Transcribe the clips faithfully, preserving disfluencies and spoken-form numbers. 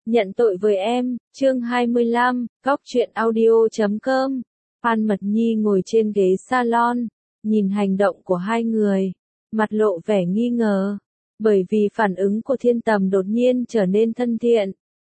Nhận tội với em, chương hai mươi lăm, góc truyện audio chấm com. Phan Mật Nhi ngồi trên ghế salon, nhìn hành động của hai người, mặt lộ vẻ nghi ngờ, bởi vì phản ứng của Thiên Tầm đột nhiên trở nên thân thiện.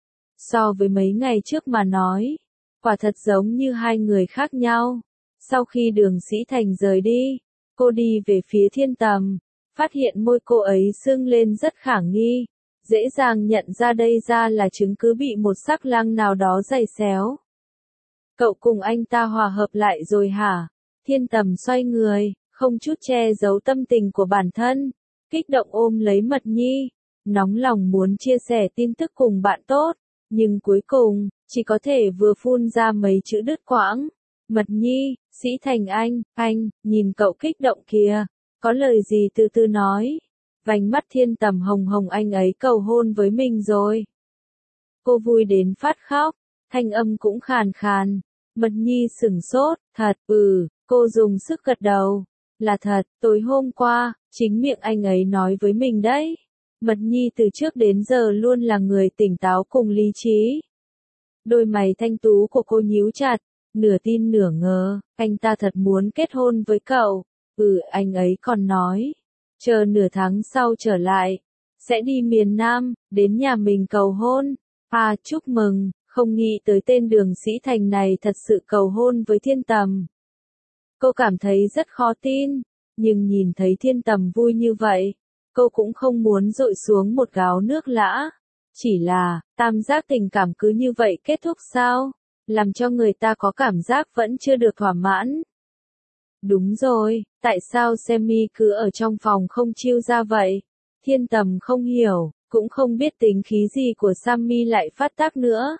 So với mấy ngày trước mà nói, quả thật giống như hai người khác nhau. Sau khi Đường Sĩ Thành rời đi, cô đi về phía Thiên Tầm, phát hiện môi cô ấy sưng lên rất khả nghi. Dễ dàng nhận ra đây ra là chứng cứ bị một sắc lang nào đó giày xéo. Cậu cùng anh ta hòa hợp lại rồi hả? Thiên Tầm xoay người, không chút che giấu tâm tình của bản thân, kích động ôm lấy Mật Nhi, nóng lòng muốn chia sẻ tin tức cùng bạn tốt, nhưng cuối cùng, chỉ có thể vừa phun ra mấy chữ đứt quãng. Mật Nhi, Sĩ Thành anh, anh, nhìn cậu kích động kìa, có lời gì từ từ nói. Vành mắt Thiên Tầm hồng hồng, anh ấy cầu hôn với mình rồi. Cô vui đến phát khóc, thanh âm cũng khàn khàn. Mật Nhi sửng sốt, thật, ừ, cô dùng sức gật đầu. Là thật, tối hôm qua, chính miệng anh ấy nói với mình đấy. Mật Nhi từ trước đến giờ luôn là người tỉnh táo cùng lý trí. Đôi mày thanh tú của cô nhíu chặt, nửa tin nửa ngờ, anh ta thật muốn kết hôn với cậu. Ừ, anh ấy còn nói, chờ nửa tháng sau trở lại, sẽ đi miền Nam, đến nhà mình cầu hôn. À, chúc mừng, không nghĩ tới tên Đường Sĩ Thành này thật sự cầu hôn với Thiên Tầm. Cô cảm thấy rất khó tin, nhưng nhìn thấy Thiên Tầm vui như vậy, cô cũng không muốn dội xuống một gáo nước lã. Chỉ là, tam giác tình cảm cứ như vậy kết thúc sao? Làm cho người ta có cảm giác vẫn chưa được thỏa mãn. Đúng rồi, tại sao Semi cứ ở trong phòng không chiêu ra vậy? Thiên Tầm không hiểu, cũng không biết tính khí gì của Sammy lại phát tác nữa.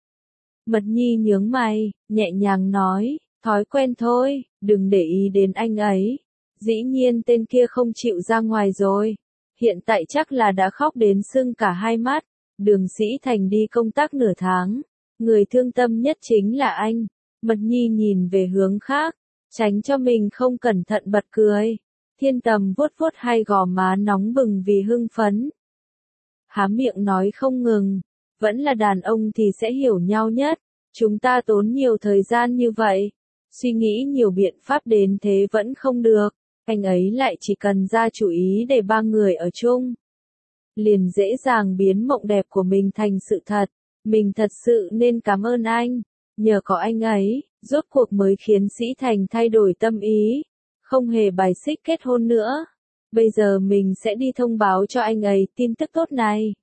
Mật Nhi nhướng mày, nhẹ nhàng nói, thói quen thôi, đừng để ý đến anh ấy. Dĩ nhiên tên kia không chịu ra ngoài rồi. Hiện tại chắc là đã khóc đến sưng cả hai mắt. Đường Sĩ Thành đi công tác nửa tháng. Người thương tâm nhất chính là anh. Mật Nhi nhìn về hướng khác, tránh cho mình không cẩn thận bật cười. Thiên Tầm vuốt vuốt hai gò má nóng bừng vì hưng phấn. Há miệng nói không ngừng, vẫn là đàn ông thì sẽ hiểu nhau nhất. Chúng ta tốn nhiều thời gian như vậy, suy nghĩ nhiều biện pháp đến thế vẫn không được. Anh ấy lại chỉ cần ra chủ ý để ba người ở chung, liền dễ dàng biến mộng đẹp của mình thành sự thật. Mình thật sự nên cảm ơn anh. Nhờ có anh ấy, rốt cuộc mới khiến Sĩ Thành thay đổi tâm ý, không hề bài xích kết hôn nữa. Bây giờ mình sẽ đi thông báo cho anh ấy tin tức tốt này.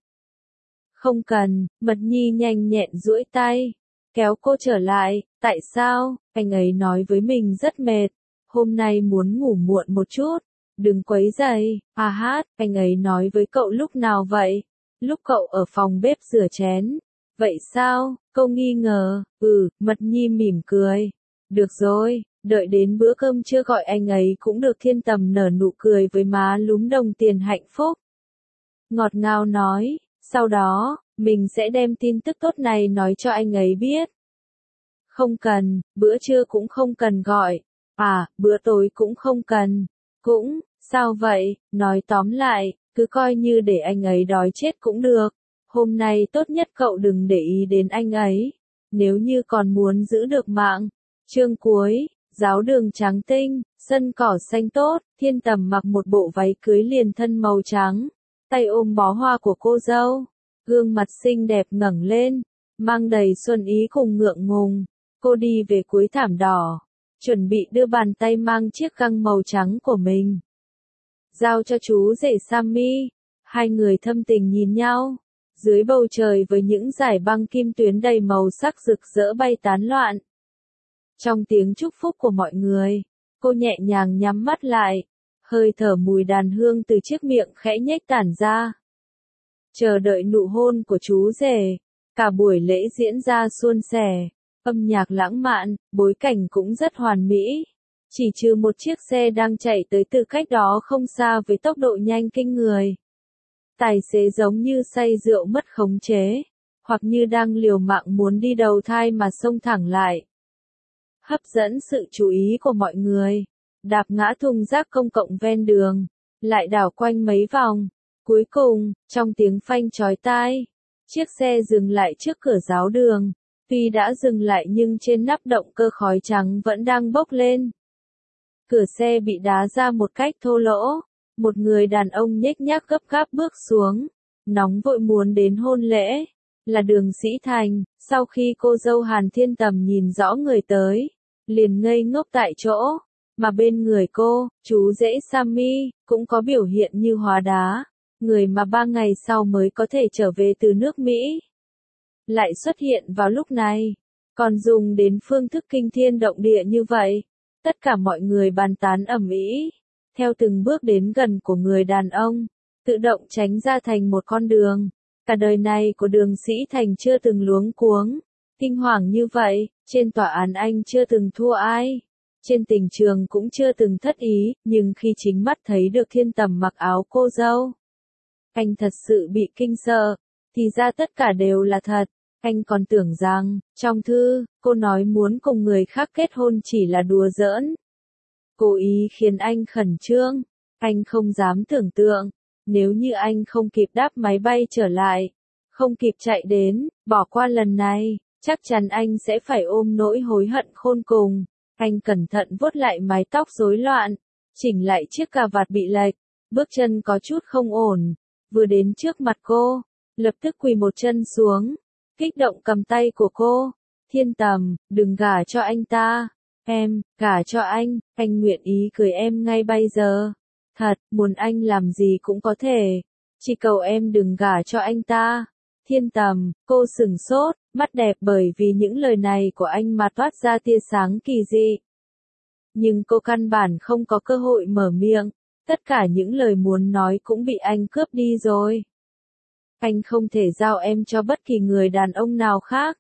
Không cần, Mật Nhi nhanh nhẹn duỗi tay, kéo cô trở lại. Tại sao? Anh ấy nói với mình rất mệt, hôm nay muốn ngủ muộn một chút, đừng quấy rầy. À hát, anh ấy nói với cậu lúc nào vậy? Lúc cậu ở phòng bếp rửa chén. Vậy sao? Câu nghi ngờ. Ừ, Mật Nhi mỉm cười. Được rồi, đợi đến bữa cơm trưa gọi anh ấy cũng được. Thiên Tầm nở nụ cười với má lúm đồng tiền hạnh phúc. Ngọt ngào nói, sau đó, mình sẽ đem tin tức tốt này nói cho anh ấy biết. Không cần, bữa trưa cũng không cần gọi. À, bữa tối cũng không cần. Cũng, sao vậy? Nói tóm lại, cứ coi như để anh ấy đói chết cũng được. Hôm nay tốt nhất cậu đừng để ý đến anh ấy, nếu như còn muốn giữ được mạng. Chương cuối, giáo đường trắng tinh, sân cỏ xanh tốt. Thiên Tầm mặc một bộ váy cưới liền thân màu trắng, tay ôm bó hoa của cô dâu, gương mặt xinh đẹp ngẩng lên, mang đầy xuân ý cùng ngượng ngùng. Cô đi về cuối thảm đỏ, chuẩn bị đưa bàn tay mang chiếc găng màu trắng của mình giao cho chú rể Sammy. Hai người thâm tình nhìn nhau, dưới bầu trời với những dải băng kim tuyến đầy màu sắc rực rỡ bay tán loạn. Trong tiếng chúc phúc của mọi người, cô nhẹ nhàng nhắm mắt lại, hơi thở mùi đàn hương từ chiếc miệng khẽ nhếch tản ra. Chờ đợi nụ hôn của chú rể, cả buổi lễ diễn ra suôn sẻ, âm nhạc lãng mạn, bối cảnh cũng rất hoàn mỹ. Chỉ trừ một chiếc xe đang chạy tới từ cách đó không xa với tốc độ nhanh kinh người. Tài xế giống như say rượu mất khống chế, hoặc như đang liều mạng muốn đi đầu thai mà xông thẳng lại. Hấp dẫn sự chú ý của mọi người, đạp ngã thùng rác công cộng ven đường, lại đảo quanh mấy vòng. Cuối cùng, trong tiếng phanh chói tai, Chiếc xe dừng lại trước cửa giáo đường. Tuy đã dừng lại nhưng trên nắp động cơ khói trắng vẫn đang bốc lên. Cửa xe bị đá ra một cách thô lỗ. Một người đàn ông nhếch nhác gấp gáp bước xuống. Nóng vội muốn đến hôn lễ. Là Đường Sĩ Thành. Sau khi cô dâu Hàn Thiên Tầm nhìn rõ người tới, liền ngây ngốc tại chỗ. Mà bên người cô, chú rể Sammy, cũng có biểu hiện như hóa đá. Người mà ba ngày sau mới có thể trở về từ nước Mỹ. Lại xuất hiện vào lúc này. Còn dùng đến phương thức kinh thiên động địa như vậy. Tất cả mọi người bàn tán ầm ĩ. Theo từng bước đến gần của người đàn ông, tự động tránh ra thành một con đường. Cả đời này của Đường Sĩ Thành chưa từng luống cuống, kinh hoàng như vậy, trên tòa án anh chưa từng thua ai. Trên tình trường cũng chưa từng thất ý, nhưng khi chính mắt thấy được Thiên Tầm mặc áo cô dâu, anh thật sự bị kinh sợ, thì ra tất cả đều là thật. Anh còn tưởng rằng, trong thư, cô nói muốn cùng người khác kết hôn chỉ là đùa giỡn. Cố ý khiến anh khẩn trương, anh không dám tưởng tượng, nếu như anh không kịp đáp máy bay trở lại, không kịp chạy đến, bỏ qua lần này, chắc chắn anh sẽ phải ôm nỗi hối hận khôn cùng. Anh cẩn thận vuốt lại mái tóc rối loạn, chỉnh lại chiếc cà vạt bị lệch, bước chân có chút không ổn, vừa đến trước mặt cô, lập tức quỳ một chân xuống, kích động cầm tay của cô. Thiên Tầm, đừng gả cho anh ta. Em, gả cho anh, anh nguyện ý cưới em ngay bây giờ. Thật, muốn anh làm gì cũng có thể. Chỉ cầu em đừng gả cho anh ta. Thiên Tầm, cô sừng sốt, mắt đẹp bởi vì những lời này của anh mà toát ra tia sáng kỳ dị. Nhưng cô căn bản không có cơ hội mở miệng, tất cả những lời muốn nói cũng bị anh cướp đi rồi. Anh không thể giao em cho bất kỳ người đàn ông nào khác.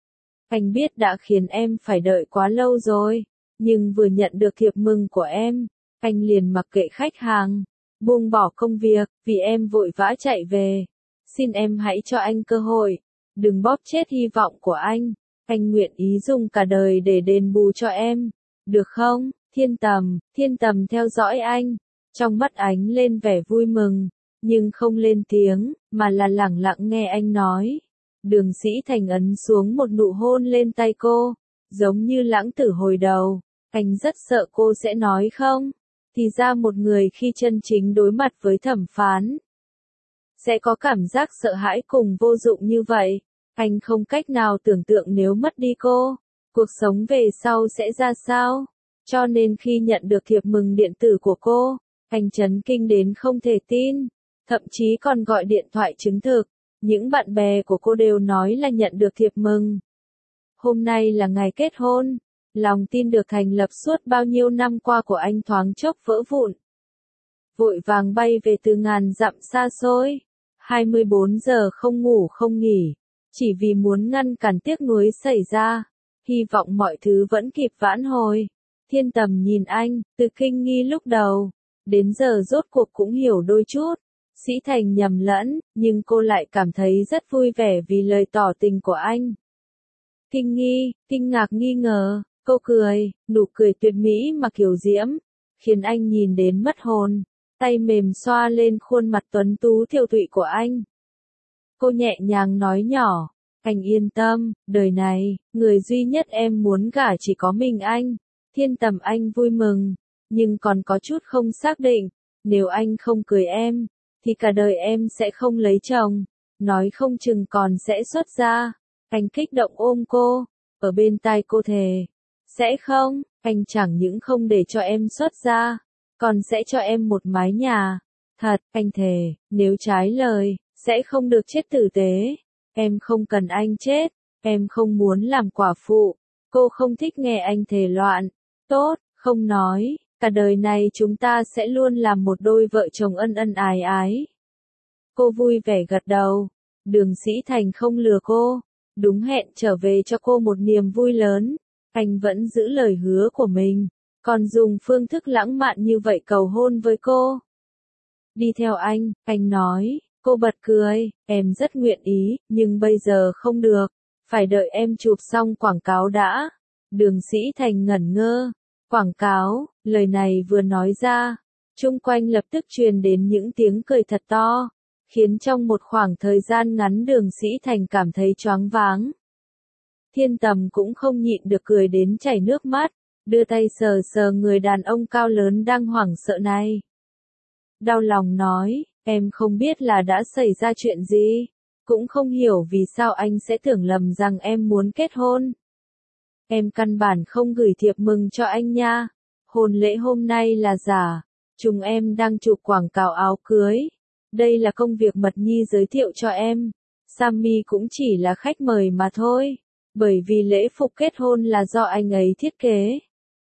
Anh biết đã khiến em phải đợi quá lâu rồi, nhưng vừa nhận được thiệp mừng của em, anh liền mặc kệ khách hàng, buông bỏ công việc, vì em vội vã chạy về. Xin em hãy cho anh cơ hội, đừng bóp chết hy vọng của anh, anh nguyện ý dùng cả đời để đền bù cho em, được không? Thiên Tầm, Thiên Tầm theo dõi anh, trong mắt ánh lên vẻ vui mừng, nhưng không lên tiếng, mà là lẳng lặng nghe anh nói. Đường Sĩ Thành ấn xuống một nụ hôn lên tay cô, giống như lãng tử hồi đầu, anh rất sợ cô sẽ nói không. Thì ra một người khi chân chính đối mặt với thẩm phán, sẽ có cảm giác sợ hãi cùng vô dụng như vậy. Anh không cách nào tưởng tượng nếu mất đi cô, cuộc sống về sau sẽ ra sao. Cho nên khi nhận được thiệp mừng điện tử của cô, anh chấn kinh đến không thể tin, thậm chí còn gọi điện thoại chứng thực. Những bạn bè của cô đều nói là nhận được thiệp mừng. Hôm nay là ngày kết hôn, lòng tin được thành lập suốt bao nhiêu năm qua của anh thoáng chốc vỡ vụn. Vội vàng bay về từ ngàn dặm xa xôi, hai mươi bốn giờ không ngủ không nghỉ, chỉ vì muốn ngăn cản tiếc nuối xảy ra, hy vọng mọi thứ vẫn kịp vãn hồi. Thiên Tầm nhìn anh, từ kinh nghi lúc đầu, đến giờ rốt cuộc cũng hiểu đôi chút. Sĩ Thành nhầm lẫn, nhưng cô lại cảm thấy rất vui vẻ vì lời tỏ tình của anh. Kinh nghi, kinh ngạc nghi ngờ, cô cười, nụ cười tuyệt mỹ mà kiều diễm, khiến anh nhìn đến mất hồn, tay mềm xoa lên khuôn mặt tuấn tú thiều tụy của anh. Cô nhẹ nhàng nói nhỏ, anh yên tâm, đời này, người duy nhất em muốn gả chỉ có mình anh. Thiên Tầm anh vui mừng, nhưng còn có chút không xác định, nếu anh không cưới em, thì cả đời em sẽ không lấy chồng, nói không chừng còn sẽ xuất gia. Anh kích động ôm cô, ở bên tai cô thề, sẽ không, anh chẳng những không để cho em xuất gia, còn sẽ cho em một mái nhà. Thật, anh thề, nếu trái lời, sẽ không được chết tử tế. Em không cần anh chết, em không muốn làm quả phụ. Cô không thích nghe anh thề loạn. Tốt, không nói, cả đời này chúng ta sẽ luôn làm một đôi vợ chồng ân ân ái ái. Cô vui vẻ gật đầu. Đường Sĩ Thành không lừa cô, đúng hẹn trở về cho cô một niềm vui lớn. Anh vẫn giữ lời hứa của mình, còn dùng phương thức lãng mạn như vậy cầu hôn với cô. Đi theo anh, anh nói. Cô bật cười, em rất nguyện ý, nhưng bây giờ không được, phải đợi em chụp xong quảng cáo đã. Đường Sĩ Thành ngẩn ngơ. Quảng cáo, lời này vừa nói ra, chung quanh lập tức truyền đến những tiếng cười thật to, khiến trong một khoảng thời gian ngắn Đường Sĩ Thành cảm thấy choáng váng. Thiên Tầm cũng không nhịn được cười đến chảy nước mắt, đưa tay sờ sờ người đàn ông cao lớn đang hoảng sợ này. Đau lòng nói, em không biết là đã xảy ra chuyện gì, cũng không hiểu vì sao anh sẽ tưởng lầm rằng em muốn kết hôn. Em căn bản không gửi thiệp mừng cho anh nha, hôn lễ hôm nay là giả, chúng em đang chụp quảng cáo áo cưới. Đây là công việc Mật Nhi giới thiệu cho em, Sammy cũng chỉ là khách mời mà thôi, bởi vì lễ phục kết hôn là do anh ấy thiết kế.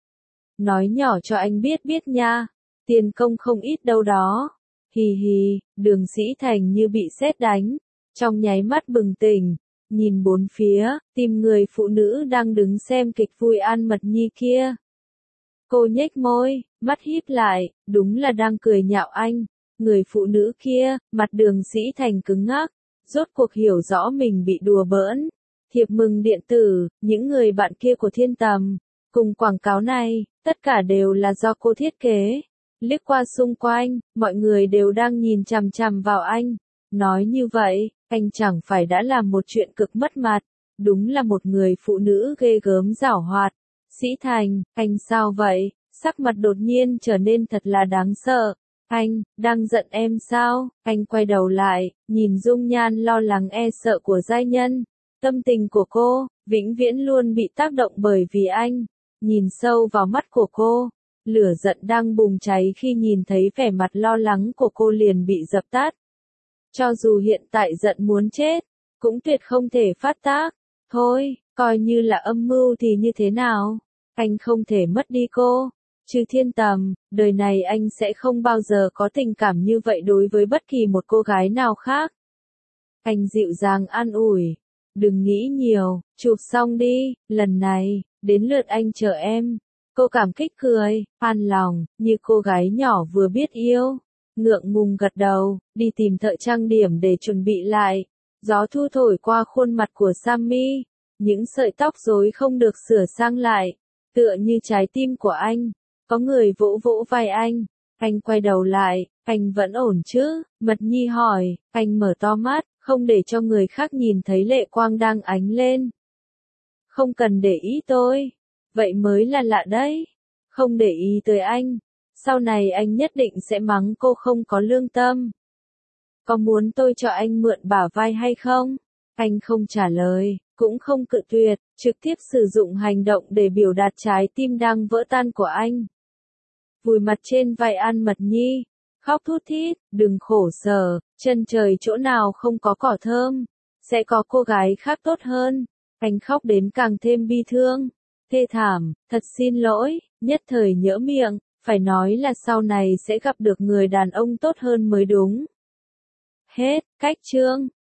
Nói nhỏ cho anh biết biết nha, tiền công không ít đâu đó. Hì hì, Đường Sĩ Thành như bị sét đánh, trong nháy mắt bừng tỉnh, nhìn bốn phía, tìm người phụ nữ đang đứng xem kịch vui An Mật Nhi kia. Cô nhếch môi, mắt híp lại, đúng là đang cười nhạo anh. Người phụ nữ kia, mặt Đường Sĩ Thành cứng ngắc, rốt cuộc hiểu rõ mình bị đùa bỡn. Thiệp mừng điện tử, những người bạn kia của Thiên Tầm, cùng quảng cáo này, tất cả đều là do cô thiết kế. Liếc qua xung quanh, mọi người đều đang nhìn chằm chằm vào anh. Nói như vậy, anh chẳng phải đã làm một chuyện cực mất mặt. Đúng là một người phụ nữ ghê gớm giảo hoạt. Sĩ Thành, anh sao vậy? Sắc mặt đột nhiên trở nên thật là đáng sợ. Anh, đang giận em sao? Anh quay đầu lại, nhìn dung nhan lo lắng e sợ của giai nhân. Tâm tình của cô, vĩnh viễn luôn bị tác động bởi vì anh. Nhìn sâu vào mắt của cô, lửa giận đang bùng cháy khi nhìn thấy vẻ mặt lo lắng của cô liền bị dập tắt. Cho dù hiện tại giận muốn chết, cũng tuyệt không thể phát tác. Thôi, coi như là âm mưu thì như thế nào? Anh không thể mất đi cô. Trừ Thiên Tầm, đời này anh sẽ không bao giờ có tình cảm như vậy đối với bất kỳ một cô gái nào khác. Anh dịu dàng an ủi. Đừng nghĩ nhiều, chụp xong đi, lần này, đến lượt anh chờ em. Cô cảm kích cười, an lòng, như cô gái nhỏ vừa biết yêu. Ngượng ngùng gật đầu, đi tìm thợ trang điểm để chuẩn bị lại. Gió thu thổi qua khuôn mặt của Sammy. Những sợi tóc rối không được sửa sang lại. Tựa như trái tim của anh. Có người vỗ vỗ vai anh. Anh quay đầu lại, anh vẫn ổn chứ? Mật Nhi hỏi, anh mở to mắt, không để cho người khác nhìn thấy lệ quang đang ánh lên. Không cần để ý tôi. Vậy mới là lạ đấy. Không để ý tới anh. Sau này anh nhất định sẽ mắng cô không có lương tâm. Có muốn tôi cho anh mượn bả vai hay không? Anh không trả lời, cũng không cự tuyệt, trực tiếp sử dụng hành động để biểu đạt trái tim đang vỡ tan của anh. Vùi mặt trên vai An Mật Nhi, khóc thút thít, đừng khổ sở, chân trời chỗ nào không có cỏ thơm, sẽ có cô gái khác tốt hơn. Anh khóc đến càng thêm bi thương, thê thảm, thật xin lỗi, nhất thời nhỡ miệng, phải nói là sau này sẽ gặp được người đàn ông tốt hơn mới đúng. Hết, cách chương.